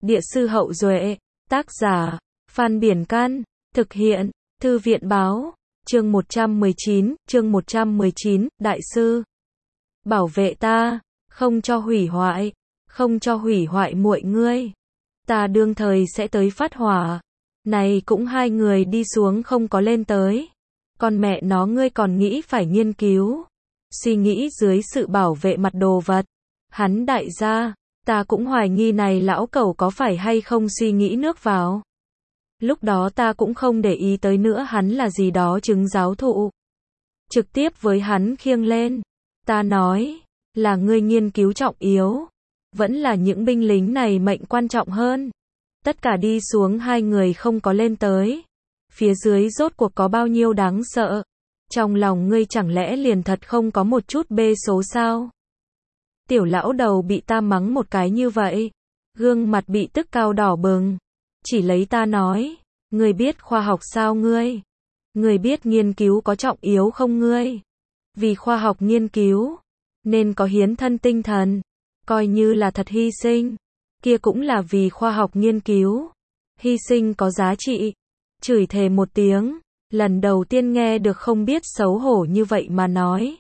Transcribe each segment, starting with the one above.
Địa sư Hậu Duệ, tác giả, Phan Biển Căn, thực hiện, Thư viện Báo, chương 119, Đại sư. Bảo vệ ta, không cho hủy hoại muội ngươi. Ta đương thời sẽ tới phát hỏa. Này cũng hai người đi xuống không có lên tới. Con mẹ nó ngươi còn nghĩ phải nghiên cứu. Suy nghĩ dưới sự bảo vệ mặt đồ vật. Hắn đại gia, ta cũng hoài nghi này lão cẩu có phải hay không suy nghĩ nước vào. Lúc đó ta cũng không để ý tới nữa hắn là gì đó chứng giáo thụ. Trực tiếp với hắn khiêng lên. Ta nói, là ngươi nghiên cứu trọng yếu. Vẫn là những binh lính này mệnh quan trọng hơn. Tất cả đi xuống hai người không có lên tới. Phía dưới rốt cuộc có bao nhiêu đáng sợ. Trong lòng ngươi chẳng lẽ liền thật không có một chút bê số sao? Tiểu lão đầu bị ta mắng một cái như vậy. Gương mặt bị tức cao đỏ bừng. Chỉ lấy ta nói. Ngươi biết khoa học sao ngươi? Ngươi biết nghiên cứu có trọng yếu không ngươi? Vì khoa học nghiên cứu. Nên có hiến thân tinh thần. Coi như là thật hy sinh. Kia cũng là vì khoa học nghiên cứu. Hy sinh có giá trị. Chửi thề một tiếng. Lần đầu tiên nghe được không biết xấu hổ như vậy mà nói.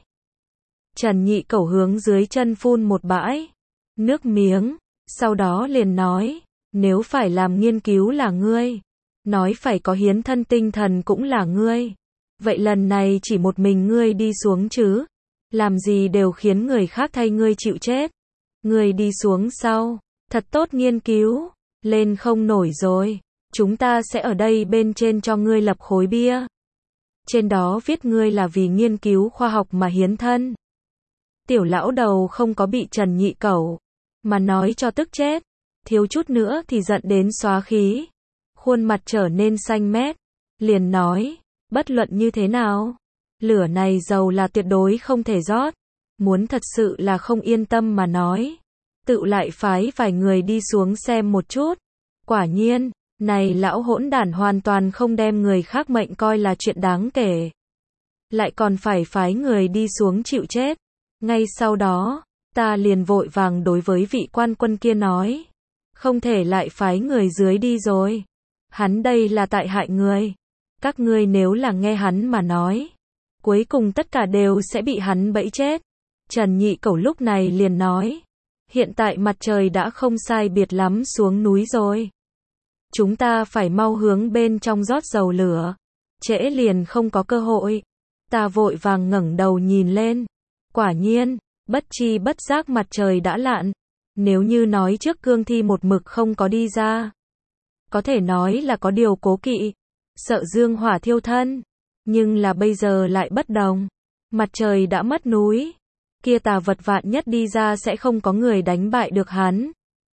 Trần Nhị Cẩu hướng dưới chân phun một bãi nước miếng. Sau đó liền nói. Nếu phải làm nghiên cứu là ngươi. Nói phải có hiến thân tinh thần cũng là ngươi. Vậy lần này chỉ một mình ngươi đi xuống chứ. Làm gì đều khiến người khác thay ngươi chịu chết. Ngươi đi xuống sau. Thật tốt nghiên cứu. Lên không nổi rồi. Chúng ta sẽ ở đây bên trên cho ngươi lập khối bia. Trên đó viết ngươi là vì nghiên cứu khoa học mà hiến thân. Tiểu lão đầu không có bị Trần Nhị Cẩu mà nói cho tức chết. Thiếu chút nữa thì giận đến xóa khí. Khuôn mặt trở nên xanh mét. Liền nói, bất luận như thế nào. Lửa này dầu là tuyệt đối không thể rót. Muốn thật sự là không yên tâm mà nói. Tự lại phái vài người đi xuống xem một chút. Quả nhiên, này lão hỗn đản hoàn toàn không đem người khác mệnh coi là chuyện đáng kể. Lại còn phải phái người đi xuống chịu chết. Ngay sau đó, ta liền vội vàng đối với vị quan quân kia nói. Không thể lại phái người dưới đi rồi. Hắn đây là tại hại người. Các ngươi nếu là nghe hắn mà nói. Cuối cùng tất cả đều sẽ bị hắn bẫy chết. Trần Nhị Cẩu lúc này liền nói. Hiện tại mặt trời đã không sai biệt lắm xuống núi rồi. Chúng ta phải mau hướng bên trong rót dầu lửa. Trễ liền không có cơ hội. Ta vội vàng ngẩng đầu nhìn lên. Quả nhiên, bất chi bất giác mặt trời đã lặn. Nếu như nói trước cương thi một mực không có đi ra. Có thể nói là có điều cố kỵ. Sợ dương hỏa thiêu thân. Nhưng là bây giờ lại bất đồng. Mặt trời đã mất núi. Kia tà vật vạn nhất đi ra sẽ không có người đánh bại được hắn.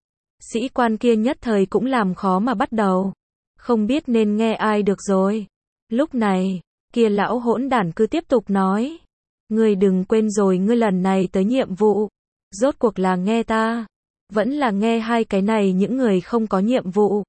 Sĩ quan kia nhất thời cũng làm khó mà bắt đầu. Không biết nên nghe ai được rồi. Lúc này, kia lão hỗn đản cứ tiếp tục nói. Ngươi đừng quên rồi ngươi lần này tới nhiệm vụ. Rốt cuộc là nghe ta. Vẫn là nghe hai cái này những người không có nhiệm vụ.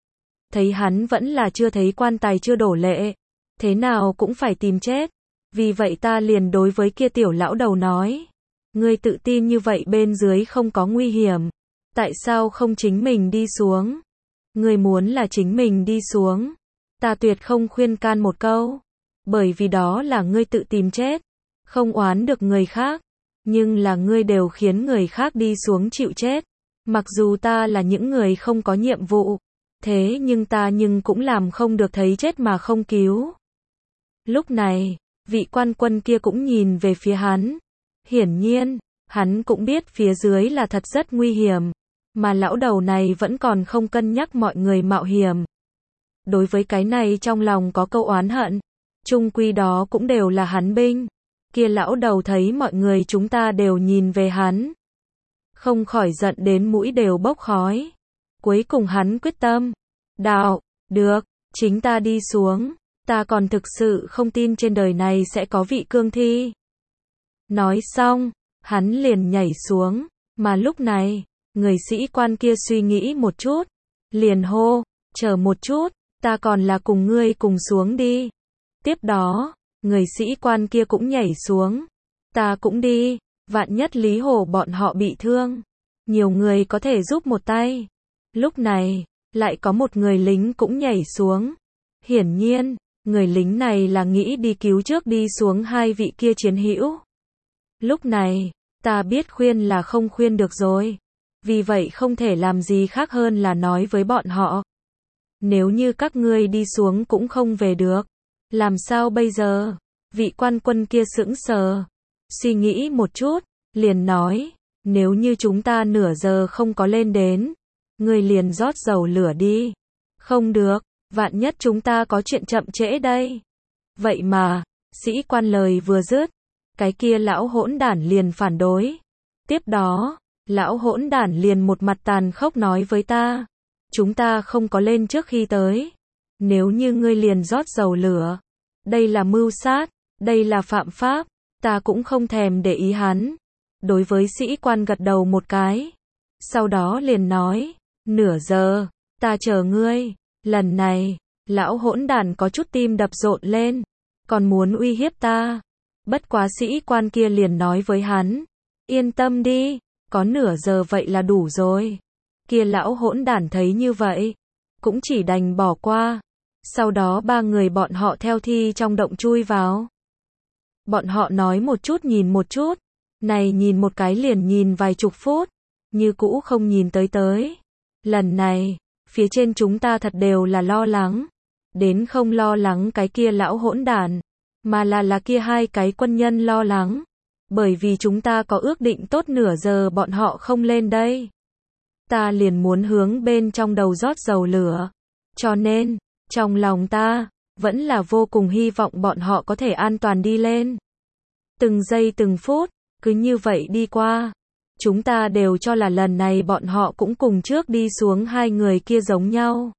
Thấy hắn vẫn là chưa thấy quan tài chưa đổ lệ. Thế nào cũng phải tìm chết. Vì vậy ta liền đối với kia tiểu lão đầu nói. Ngươi tự tin như vậy bên dưới không có nguy hiểm. Tại sao không chính mình đi xuống? Ngươi muốn là chính mình đi xuống. Ta tuyệt không khuyên can một câu. Bởi vì đó là ngươi tự tìm chết. Không oán được người khác. Nhưng là ngươi đều khiến người khác đi xuống chịu chết. Mặc dù ta là những người không có nhiệm vụ. Thế nhưng ta cũng làm không được thấy chết mà không cứu. Lúc này, vị quan quân kia cũng nhìn về phía hắn. Hiển nhiên, hắn cũng biết phía dưới là thật rất nguy hiểm. Mà lão đầu này vẫn còn không cân nhắc mọi người mạo hiểm. Đối với cái này trong lòng có câu oán hận. Chung quy đó cũng đều là hắn binh. Kia lão đầu thấy mọi người chúng ta đều nhìn về hắn. Không khỏi giận đến mũi đều bốc khói. Cuối cùng hắn quyết tâm. Đạo, được, chính ta đi xuống. Ta còn thực sự không tin trên đời này sẽ có vị cương thi. Nói xong, hắn liền nhảy xuống. Mà lúc này, người sĩ quan kia suy nghĩ một chút. Liền hô, chờ một chút, ta còn là cùng ngươi cùng xuống đi. Tiếp đó, người sĩ quan kia cũng nhảy xuống. Ta cũng đi, vạn nhất Lý Hổ bọn họ bị thương. Nhiều người có thể giúp một tay. Lúc này, lại có một người lính cũng nhảy xuống. Hiển nhiên, người lính này là nghĩ đi cứu trước đi xuống hai vị kia chiến hữu. Lúc này, ta biết khuyên là không khuyên được rồi. Vì vậy không thể làm gì khác hơn là nói với bọn họ. Nếu như các ngươi đi xuống cũng không về được, làm sao bây giờ? Vị quan quân kia sững sờ, suy nghĩ một chút, liền nói, nếu như chúng ta nửa giờ không có lên đến, ngươi liền rót dầu lửa đi. Không được, vạn nhất chúng ta có chuyện chậm trễ đây. Vậy mà, sĩ quan lời vừa dứt, cái kia lão hỗn đản liền phản đối. Tiếp đó, lão hỗn đản liền một mặt tàn khốc nói với ta, chúng ta không có lên trước khi tới. Nếu như ngươi liền rót dầu lửa, đây là mưu sát, đây là phạm pháp, ta cũng không thèm để ý hắn. Đối với sĩ quan gật đầu một cái. Sau đó liền nói, nửa giờ, ta chờ ngươi. Lần này, lão hỗn đản có chút tim đập rộn lên, còn muốn uy hiếp ta. Bất quá sĩ quan kia liền nói với hắn, yên tâm đi, có nửa giờ vậy là đủ rồi. Kia lão hỗn đản thấy như vậy, cũng chỉ đành bỏ qua. Sau đó ba người bọn họ theo thi trong động chui vào. Bọn họ nói một chút, này nhìn một cái liền nhìn vài chục phút, như cũ không nhìn tới. Lần này, phía trên chúng ta thật đều là lo lắng, đến không lo lắng cái kia lão hỗn đản, mà là kia hai cái quân nhân lo lắng, bởi vì chúng ta có ước định tốt nửa giờ bọn họ không lên đây. Ta liền muốn hướng bên trong đầu rót dầu lửa, cho nên, trong lòng ta, vẫn là vô cùng hy vọng bọn họ có thể an toàn đi lên. Từng giây từng phút, cứ như vậy đi qua. Chúng ta đều cho là lần này bọn họ cũng cùng trước đi xuống hai người kia giống nhau.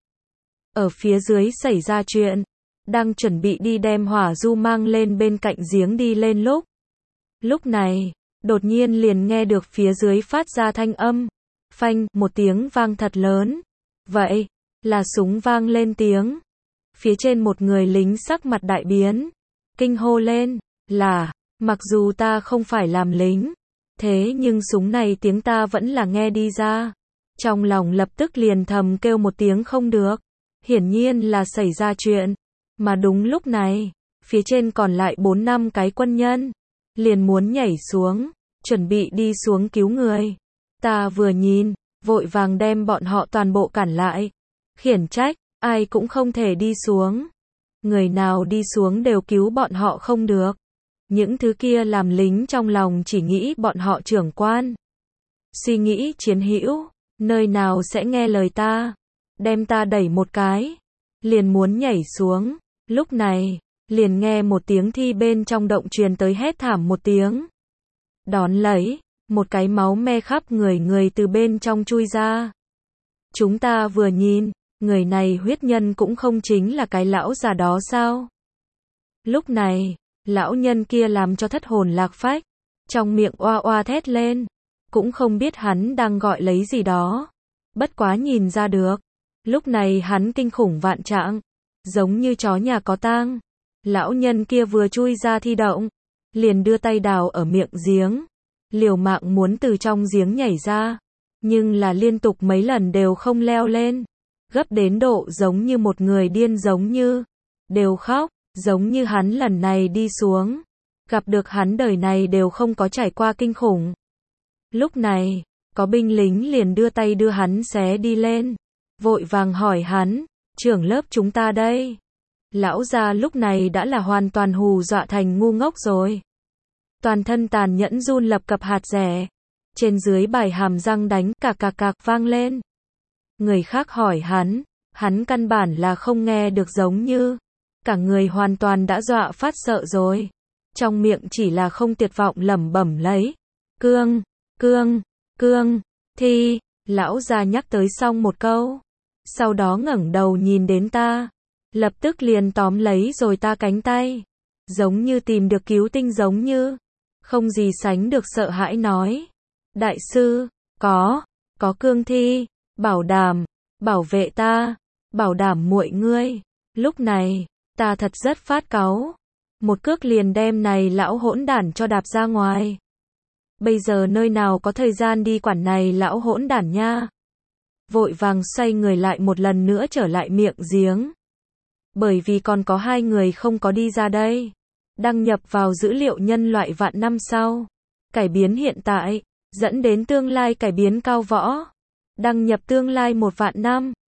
Ở phía dưới xảy ra chuyện, đang chuẩn bị đi đem hỏa du mang lên bên cạnh giếng đi lên lúc. Lúc này, đột nhiên liền nghe được phía dưới phát ra thanh âm. Phanh, một tiếng vang thật lớn. Vậy, là súng vang lên tiếng. Phía trên một người lính sắc mặt đại biến. Kinh hô lên, là, mặc dù ta không phải làm lính, thế nhưng súng này tiếng ta vẫn là nghe đi ra. Trong lòng lập tức liền thầm kêu một tiếng không được. Hiển nhiên là xảy ra chuyện. Mà đúng lúc này, phía trên còn lại 4-5 cái quân nhân, liền muốn nhảy xuống, chuẩn bị đi xuống cứu người. Ta vừa nhìn, vội vàng đem bọn họ toàn bộ cản lại. Khiển trách, ai cũng không thể đi xuống. Người nào đi xuống đều cứu bọn họ không được. Những thứ kia làm lính trong lòng chỉ nghĩ bọn họ trưởng quan. Suy nghĩ chiến hữu, nơi nào sẽ nghe lời ta. Đem ta đẩy một cái, liền muốn nhảy xuống. Lúc này, liền nghe một tiếng thi bên trong động truyền tới hét thảm một tiếng. Đón lấy, một cái máu me khắp người từ bên trong chui ra. Chúng ta vừa nhìn, người này huyết nhân cũng không chính là cái lão già đó sao? Lúc này, lão nhân kia làm cho thất hồn lạc phách, trong miệng oa oa thét lên, cũng không biết hắn đang gọi lấy gì đó. Bất quá nhìn ra được, lúc này hắn kinh khủng vạn trạng, giống như chó nhà có tang. Lão nhân kia vừa chui ra thi động, liền đưa tay đào ở miệng giếng, liều mạng muốn từ trong giếng nhảy ra, nhưng là liên tục mấy lần đều không leo lên, gấp đến độ giống như một người điên giống như, đều khóc, giống như hắn lần này đi xuống, gặp được hắn đời này đều không có trải qua kinh khủng. Lúc này, có binh lính liền đưa tay đưa hắn xé đi lên, vội vàng hỏi hắn, trưởng lớp chúng ta đây. Lão già lúc này đã là hoàn toàn hù dọa thành ngu ngốc rồi. Toàn thân tàn nhẫn run lập cập hạt rẻ. Trên dưới bài hàm răng đánh cạc vang lên. Người khác hỏi hắn căn bản là không nghe được giống như. Cả người hoàn toàn đã dọa phát sợ rồi. Trong miệng chỉ là không tuyệt vọng lẩm bẩm lấy. Cương, thi, lão già nhắc tới xong một câu. Sau đó ngẩng đầu nhìn đến ta. Lập tức liền tóm lấy rồi ta cánh tay. Giống như tìm được cứu tinh giống như. Không gì sánh được sợ hãi nói. Đại sư, có cương thi, bảo vệ ta, bảo đảm muội ngươi. Lúc này, ta thật rất phát cáu. Một cước liền đem này lão hỗn đản cho đạp ra ngoài. Bây giờ nơi nào có thời gian đi quản này lão hỗn đản nha. vội vàng xoay người lại một lần nữa trở lại miệng giếng. Bởi vì còn có 2 người không có đi ra đây. Đăng nhập vào dữ liệu nhân loại vạn năm sau. Cải biến hiện tại, dẫn đến tương lai cải biến cao võ. Đăng nhập tương lai 1 vạn năm.